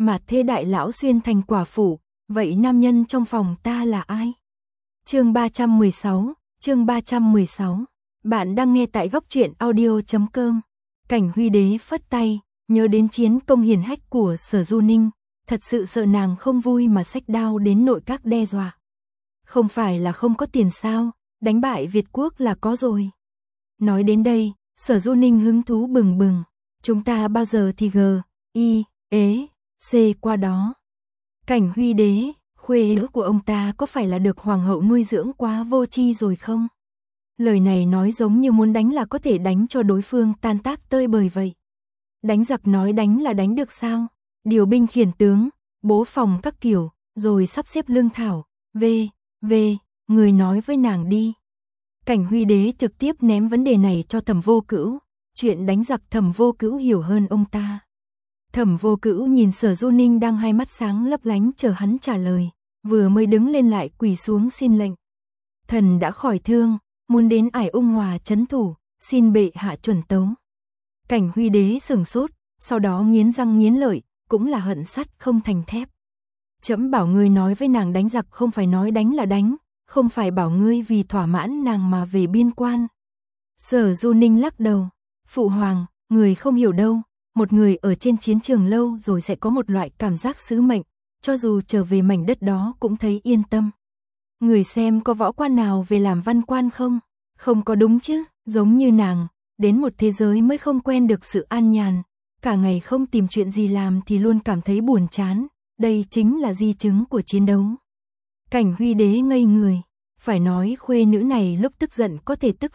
mà thê đại lão xuyên thành quả phụ, vậy nam nhân trong phòng ta là ai? Chương 316, chương 316. Bạn đang nghe tại góc truyện audio.com. Cảnh Huy Đế phất tay, nhớ đến chiến công hiển hách của Sở Du Ninh, thật sự sợ nàng không vui mà xách đao đến nội các đe dọa. Không phải là không có tiền sao, đánh bại Việt quốc là có rồi. Nói đến đây, Sở Du Ninh hứng thú bừng bừng, chúng ta bao giờ thì C qua đó. Cảnh Huy Đế, khuê nữ của ông ta có phải là được hoàng hậu nuôi dưỡng quá vô tri rồi không? Lời này nói giống như muốn đánh là có thể đánh cho đối phương tan tác tơi bời vậy. Đánh giặc nói đánh là đánh được sao? Điều binh khiển tướng, bố phòng các kiểu, rồi sắp xếp lương thảo, người nói với nàng đi. Cảnh Huy Đế trực tiếp ném vấn đề này cho Thẩm Vô Cữu, chuyện đánh giặc Thẩm Vô Cữu hiểu hơn ông ta. Thẩm Vô Cữu nhìn Sở Du Ninh đang hai mắt sáng lấp lánh chờ hắn trả lời, vừa mới đứng lên lại quỳ xuống xin lệnh. Thần đã khỏi thương, muốn đến Ải Ung Hòa trấn thủ, xin bệ hạ chuẩn tấu. Cảnh Huy Đế sửng sốt, sau đó nghiến răng nghiến lợi, cũng là hận sắt không thành thép. Trẫm bảo ngươi nói với nàng đánh giặc không phải nói đánh là đánh, không phải bảo ngươi vì thỏa mãn nàng mà về biên quan. Sở Du Ninh lắc đầu, phụ hoàng, người không hiểu đâu, một người ở trên chiến trường lâu rồi sẽ có một loại cảm giác sứ mệnh, cho dù trở về mảnh đất đó cũng thấy yên tâm. Người xem có võ quan nào về làm văn quan không? Không có đúng chứ, giống như nàng, đến một thế giới mới không quen được sự an nhàn, cả ngày không tìm chuyện gì làm thì luôn cảm thấy buồn chán, đây chính là di chứng của chiến đấu. Cảnh Huy Đế ngây người, phải nói khuê nữ này lúc tức giận có thể tức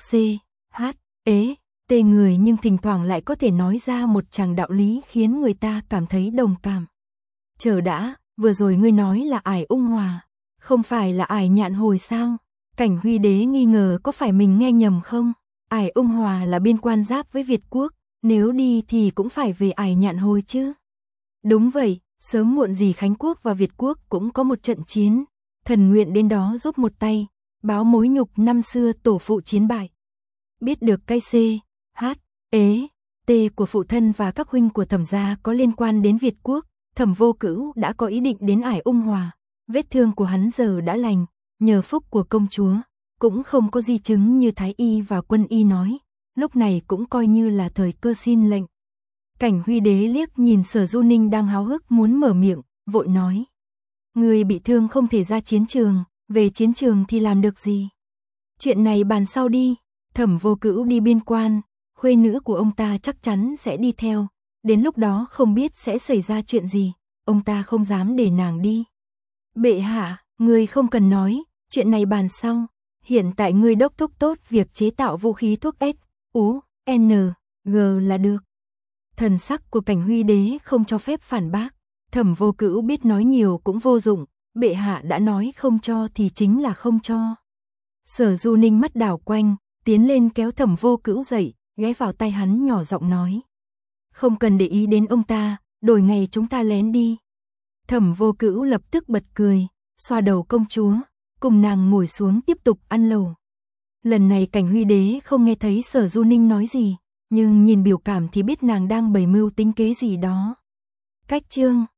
tê người nhưng thỉnh thoảng lại có thể nói ra một tràng đạo lý khiến người ta cảm thấy đồng cảm. Chờ đã, vừa rồi ngươi nói là Ải Ung Hòa, không phải là Ải Nhạn Hồi sao? Cảnh Huy Đế nghi ngờ có phải mình nghe nhầm không? Ải Ung Hòa là biên quan giáp với Việt quốc, nếu đi thì cũng phải về Ải Nhạn Hồi chứ. Đúng vậy, sớm muộn gì Khánh quốc và Việt quốc cũng có một trận chiến, thần nguyện đến đó giúp một tay, báo mối nhục năm xưa tổ phụ chiến bại. Biết được cái T của phụ thân và các huynh của Thẩm gia có liên quan đến Việt quốc, Thẩm Vô Cữu đã có ý định đến Ải Ung Hòa, vết thương của hắn giờ đã lành, nhờ phúc của công chúa, cũng không có di chứng như Thái y và Quân y nói, lúc này cũng coi như là thời cơ xin lệnh. Cảnh Huy Đế liếc nhìn Sở Du Ninh đang háo hức muốn mở miệng, vội nói: người bị thương không thể ra chiến trường, về chiến trường thì làm được gì? Chuyện này bàn sau đi. Thẩm Vô Cữu đi biên quan, khuê nữ của ông ta chắc chắn sẽ đi theo, đến lúc đó không biết sẽ xảy ra chuyện gì, ông ta không dám để nàng đi. Bệ hạ, ngươi không cần nói, chuyện này bàn sau, hiện tại ngươi đốc thúc tốt việc chế tạo vũ khí thuốc S.U.N.G là được. Thần sắc của Cảnh Huy Đế không cho phép phản bác, Thẩm Vô Cữu biết nói nhiều cũng vô dụng, bệ hạ đã nói không cho thì chính là không cho. Sở Du Ninh mắt đảo quanh, tiến lên kéo Thẩm Vô Cữu dậy, ghé vào tay hắn nhỏ giọng nói: không cần để ý đến ông ta, đổi ngày chúng ta lén đi. Thẩm Vô Cữu lập tức bật cười, xoa đầu công chúa, cùng nàng ngồi xuống tiếp tục ăn lẩu. Lần này Cảnh Huy Đế không nghe thấy Sở Du Ninh nói gì, nhưng nhìn biểu cảm thì biết nàng đang bày mưu tính kế gì đó. Cách chương